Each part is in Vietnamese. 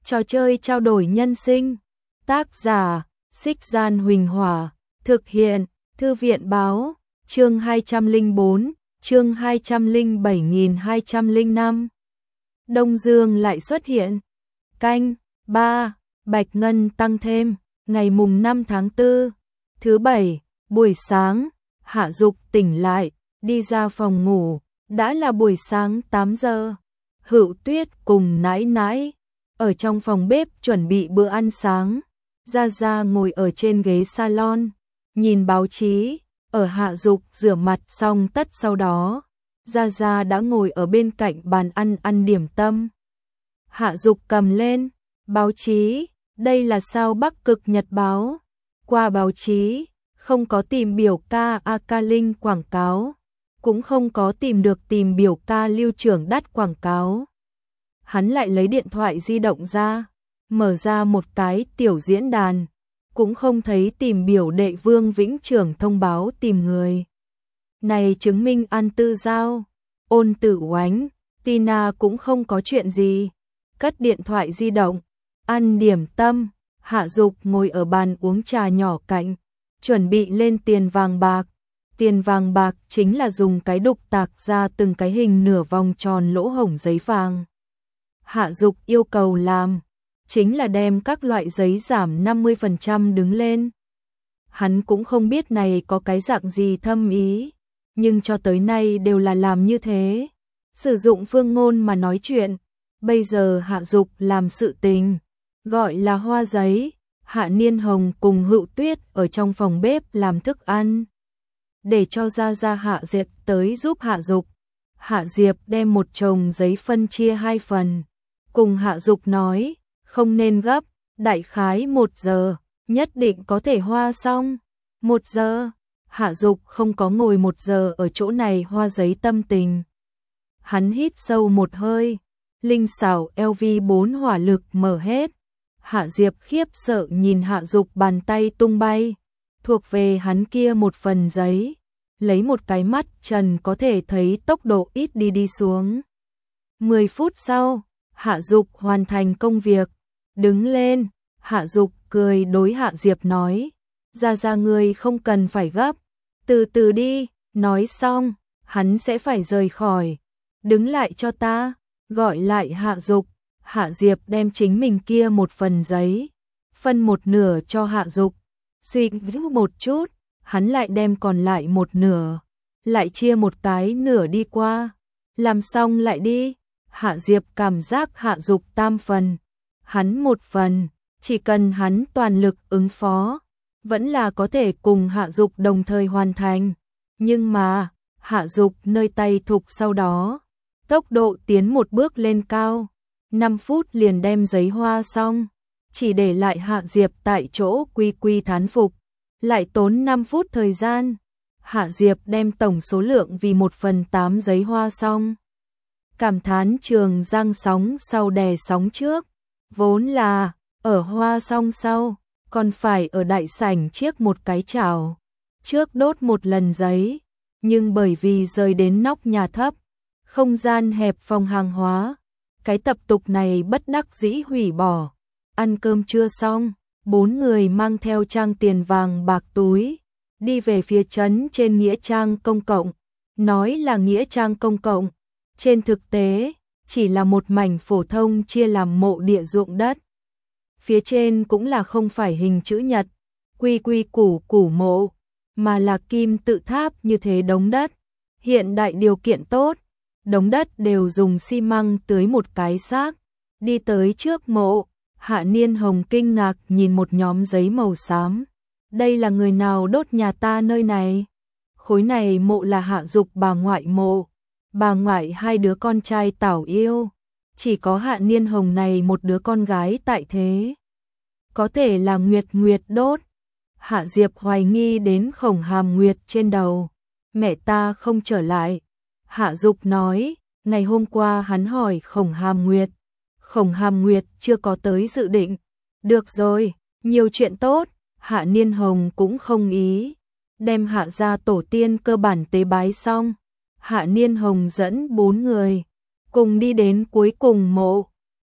Trò chơi trao đổi nhân sinh. Tác giả, Xích Gian Huỳnh Hỏa. Thực hiện, Thư viện Báo. Chương 204, chương 207.205. Đông Dương lại xuất hiện. Canh 3, Bạch Ngân tăng thêm. Ngày mùng 5 tháng 4, thứ Bảy, buổi sáng, Hạ Dục tỉnh lại, đi ra phòng ngủ, đã là buổi sáng 8 giờ. Hữu Tuyết cùng nãi nãi ở trong phòng bếp chuẩn bị bữa ăn sáng. Gia Gia ngồi ở trên ghế salon, nhìn báo chí. Ở Hạ Dục rửa mặt xong tất sau đó, Gia Gia đã ngồi ở bên cạnh bàn ăn điểm tâm. Hạ Dục cầm lên báo chí, đây là sao Bắc Cực Nhật Báo. Qua báo chí, không có tìm biểu ca A Linh quảng cáo, cũng không có tìm được tìm biểu ca Lưu Trưởng Đắt quảng cáo. Hắn lại lấy điện thoại di động ra, mở ra một cái tiểu diễn đàn, cũng không thấy tìm biểu đệ Vương Vĩnh Trưởng thông báo tìm người. Này chứng minh An Tư Giao, Ôn Tử Oánh, Tina cũng không có chuyện gì. Cất điện thoại di động, ăn điểm tâm. Hạ Dục ngồi ở bàn uống trà nhỏ cạnh, chuẩn bị lên tiền vàng bạc. Tiền vàng bạc chính là dùng cái đục tạc ra từng cái hình nửa vòng tròn lỗ hổng giấy vàng. Hạ Dục yêu cầu làm chính là đem các loại giấy giảm 50% đứng lên. Hắn cũng không biết này có cái dạng gì thâm ý, nhưng cho tới nay đều là làm như thế. Sử dụng phương ngôn mà nói chuyện. Bây giờ Hạ Dục làm sự tình, gọi là hoa giấy. Hạ Niên Hồng cùng Hữu Tuyết ở trong phòng bếp làm thức ăn, để cho Gia Gia Hạ Diệp tới giúp Hạ Dục. Hạ Diệp đem một chồng giấy phân chia 2 phần, cùng Hạ Dục nói, không nên gấp, đại khái 1 giờ, nhất định có thể hoa xong. 1 giờ, Hạ Dục không có ngồi 1 giờ ở chỗ này hoa giấy tâm tình. Hắn hít sâu một hơi, linh xảo LV4 hỏa lực mở hết. Hạ Diệp khiếp sợ nhìn Hạ Dục bàn tay tung bay, thuộc về hắn kia một phần giấy, lấy một cái mắt trần có thể thấy tốc độ ít đi xuống. 10 phút sau, Hạ Dục hoàn thành công việc, đứng lên. Hạ Dục cười đối Hạ Diệp nói, Gia Gia ngươi không cần phải gấp, từ từ đi. Nói xong, hắn sẽ phải rời khỏi. Đứng lại cho ta, gọi lại Hạ Dục. Hạ Diệp đem chính mình kia một phần giấy, phân một nửa cho Hạ Dục. Suy nghĩ một chút, hắn lại đem còn lại một nửa, lại chia một cái nửa đi qua. Làm xong lại đi. Hạ Diệp cảm giác Hạ Dục tam phần, hắn một phần, chỉ cần hắn toàn lực ứng phó, vẫn là có thể cùng Hạ Dục đồng thời hoàn thành. Nhưng mà, Hạ Dục nơi tay thục sau đó, tốc độ tiến một bước lên cao, 5 phút liền đem giấy hoa xong, chỉ để lại Hạ Diệp tại chỗ quy thán phục, lại tốn 5 phút thời gian. Hạ Diệp đem tổng số lượng vì 1/8 giấy hoa xong. Cảm thán Trường Giang sóng sau đè sóng trước, vốn là ở hoa xong sau, còn phải ở đại sảnh chiếc một cái chảo, trước đốt một lần giấy, nhưng bởi vì rời đến nóc nhà thấp, không gian hẹp phòng hàng hóa, cái tập tục này bất đắc dĩ hủy bỏ. Ăn cơm trưa xong, 4 người mang theo trang tiền vàng bạc túi, đi về phía trấn trên nghĩa trang công cộng. Nói là nghĩa trang công cộng, trên thực tế chỉ là một mảnh phổ thông chia làm mộ địa ruộng đất. Phía trên cũng là không phải hình chữ nhật, quy củ mộ, mà là kim tự tháp như thế đống đất. Hiện đại điều kiện tốt, đống đất đều dùng xi măng tưới một cái xác. Đi tới trước mộ, Hạ Niên Hồng kinh ngạc nhìn một nhóm giấy màu xám. Đây là người nào đốt nhà ta nơi này? Khối này mộ là Hạ Dục bà ngoại mộ. Bà ngoại 2 đứa con trai tảo yêu, chỉ có Hạ Niên Hồng này một đứa con gái tại thế. Có thể là Nguyệt đốt. Hạ Diệp hoài nghi đến Khổng Hàm Nguyệt trên đầu. Mẹ ta không trở lại. Hạ Dục nói, ngày hôm qua hắn hỏi Khổng Hàm Nguyệt. Khổng Hàm Nguyệt chưa có tới dự định. Được rồi, nhiều chuyện tốt. Hạ Niên Hồng cũng không ý, đem Hạ gia tổ tiên cơ bản tế bái xong. Hạ Niên Hồng dẫn 4 người cùng đi đến cuối cùng mộ.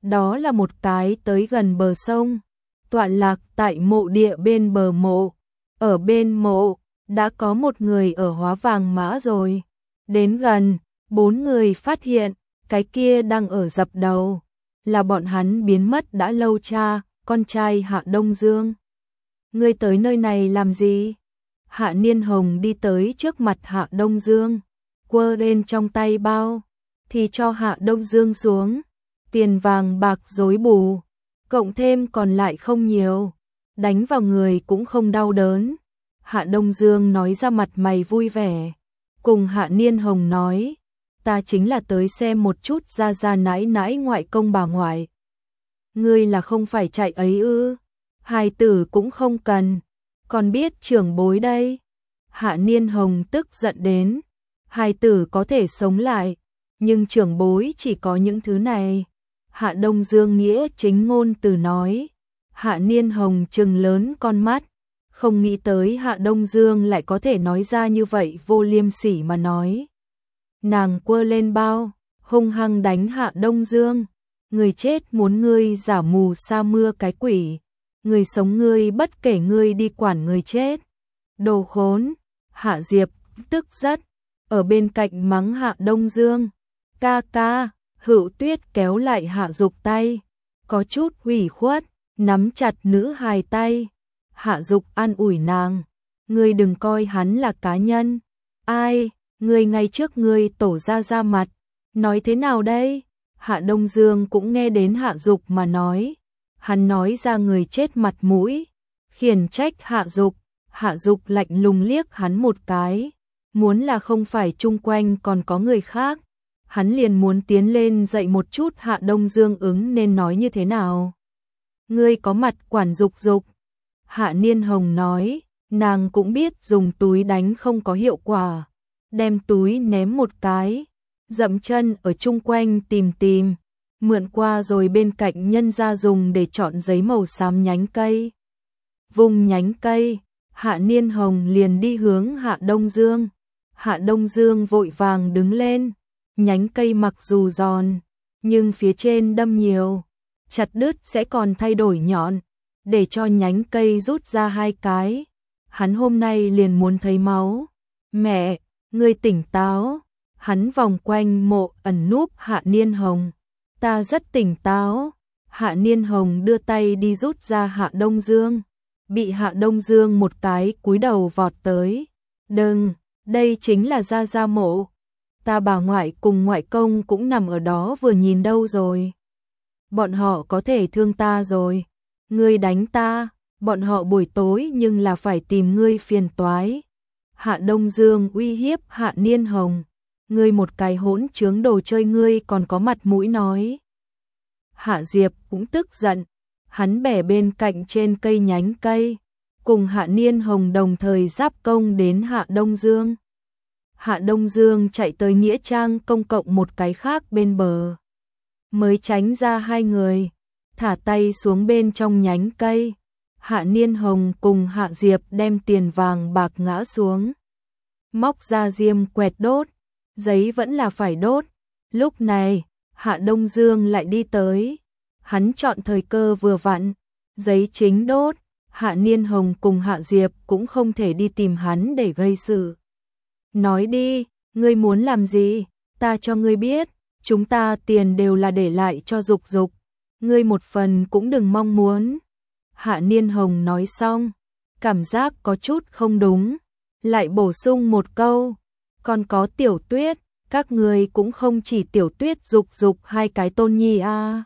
Đó là một cái tới gần bờ sông, tọa lạc tại mộ địa bên bờ mộ. Ở bên mộ, đã có một người ở hóa vàng mã rồi. Đến gần, 4 người phát hiện, cái kia đang ở dập đầu. Là bọn hắn biến mất đã lâu cha, con trai Hạ Đông Dương. Ngươi tới nơi này làm gì? Hạ Niên Hồng đi tới trước mặt Hạ Đông Dương, quơ lên trong tay bao, thì cho Hạ Đông Dương xuống. Tiền vàng bạc rối bù, cộng thêm còn lại không nhiều, đánh vào người cũng không đau đớn. Hạ Đông Dương nói ra mặt mày vui vẻ, cùng Hạ Niên Hồng nói, ta chính là tới xem một chút ra nãi nãi ngoại công bà ngoại. Ngươi là không phải chạy ấy ư? Hài tử cũng không cần, còn biết trưởng bối đây. Hạ Niên Hồng tức giận đến, hài tử có thể sống lại, nhưng trưởng bối chỉ có những thứ này. Hạ Đông Dương nghĩa chính ngôn từ nói. Hạ Niên Hồng trừng lớn con mắt, không nghĩ tới Hạ Đông Dương lại có thể nói ra như vậy vô liêm sỉ mà nói. Nàng quơ lên bao, hung hăng đánh Hạ Đông Dương. Người chết muốn ngươi giả mù sa mưa cái quỷ, người sống ngươi bất kể ngươi đi quản người chết. Đồ khốn! Hạ Diệp tức rất, ở bên cạnh mắng Hạ Đông Dương. Ca ca! Hữu Tuyết kéo lại Hạ Dục tay, có chút ủy khuất, nắm chặt nữ hài tay. Hạ Dục an ủi nàng, ngươi đừng coi hắn là cá nhân. Ai, ngươi ngay trước ngươi tổ ra mặt, nói thế nào đây? Hạ Đông Dương cũng nghe đến Hạ Dục mà nói, hắn nói ra người chết mặt mũi, khiển trách Hạ Dục. Hạ Dục lạnh lùng liếc hắn một cái, muốn là không phải chung quanh còn có người khác, hắn liền muốn tiến lên dạy một chút Hạ Đông Dương ứng nên nói như thế nào. Ngươi có mặt quản Dục Dục. Hạ Niên Hồng nói, nàng cũng biết dùng túi đánh không có hiệu quả, đem túi ném một cái, dậm chân ở chung quanh tìm, mượn qua rồi bên cạnh nhân ra dùng để chọn giấy màu xám nhánh cây. Vùng nhánh cây, Hạ Niên Hồng liền đi hướng Hạ Đông Dương. Hạ Đông Dương vội vàng đứng lên, nhánh cây mặc dù giòn, nhưng phía trên đâm nhiều, chặt đứt sẽ còn thay đổi nhọn, để cho nhánh cây rút ra 2 cái. Hắn hôm nay liền muốn thấy máu. Mẹ, ngươi tỉnh táo. Hắn vòng quanh mộ ẩn núp Hạ Niên Hồng. Ta rất tỉnh táo. Hạ Niên Hồng đưa tay đi rút ra Hạ Đông Dương. Bị Hạ Đông Dương một cái cúi đầu vọt tới. Đừng, đây chính là gia mộ. Ta bà ngoại cùng ngoại công cũng nằm ở đó vừa nhìn đâu rồi. Bọn họ có thể thương ta rồi. Ngươi đánh ta, bọn họ buổi tối nhưng là phải tìm ngươi phiền toái. Hạ Đông Dương uy hiếp Hạ Niên Hồng. Ngươi một cái hỗn trướng đồ chơi ngươi còn có mặt mũi nói. Hạ Diệp cũng tức giận. Hắn bẻ bên cạnh trên cây nhánh cây, cùng Hạ Niên Hồng đồng thời giáp công đến Hạ Đông Dương. Hạ Đông Dương chạy tới nghĩa trang công cộng một cái khác bên bờ, mới tránh ra 2 người, thả tay xuống bên trong nhánh cây. Hạ Niên Hồng cùng Hạ Diệp đem tiền vàng bạc ngã xuống, móc ra diêm quẹt đốt, giấy vẫn là phải đốt. Lúc này, Hạ Đông Dương lại đi tới, hắn chọn thời cơ vừa vặn, giấy chính đốt. Hạ Niên Hồng cùng Hạ Diệp cũng không thể đi tìm hắn để gây sự. Nói đi, ngươi muốn làm gì? Ta cho ngươi biết, chúng ta tiền đều là để lại cho Dục Dục, ngươi một phần cũng đừng mong muốn. Hạ Niên Hồng nói xong, cảm giác có chút không đúng, lại bổ sung một câu, còn có Tiểu Tuyết, các ngươi cũng không chỉ Tiểu Tuyết Dục Dục 2 cái tôn nhi à.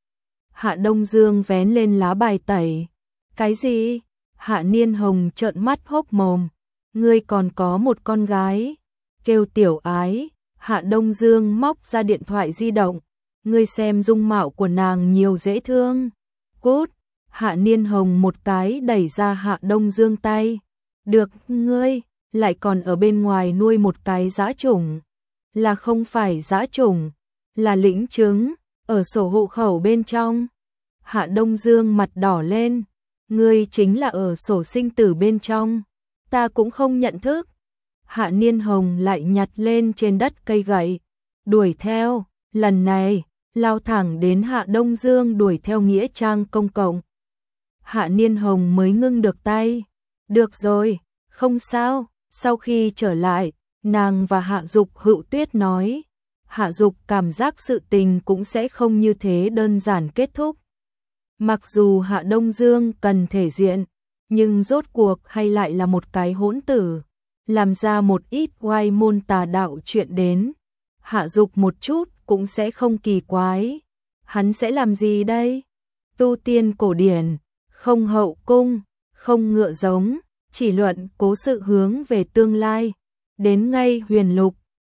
Hạ Đông Dương vén lên lá bài tẩy. Cái gì? Hạ Niên Hồng trợn mắt hốc mồm. Ngươi còn có một con gái, kêu Tiểu Ái. Hạ Đông Dương móc ra điện thoại di động. Ngươi xem dung mạo của nàng nhiều dễ thương. Cút! Hạ Niên Hồng một cái đẩy ra Hạ Đông Dương tay. Được, ngươi lại còn ở bên ngoài nuôi một cái dã chủng. Là không phải dã chủng, là lĩnh chứng, ở sổ hộ khẩu bên trong. Hạ Đông Dương mặt đỏ lên. Ngươi chính là ở sổ sinh tử bên trong. Ta cũng không nhận thức. Hạ Niên Hồng lại nhặt lên trên đất cây gậy, đuổi theo. Lần này lao thẳng đến Hạ Đông Dương đuổi theo nghĩa trang công cộng. Hạ Niên Hồng mới ngưng được tay. Được rồi, không sao. Sau khi trở lại, nàng và Hạ Dục Hữu Tuyết nói. Hạ Dục cảm giác sự tình cũng sẽ không như thế đơn giản kết thúc. Mặc dù Hạ Đông Dương cần thể diện, nhưng rốt cuộc hay lại là một cái hỗn tử, làm ra một ít oai môn tà đạo chuyện đến. Hạ Dục một chút cũng sẽ không kỳ quái. Hắn sẽ làm gì đây? Tu tiên cổ điển, không hậu cung, không ngựa giống, chỉ luận cố sự hướng về tương lai. Đến ngay huyền lục,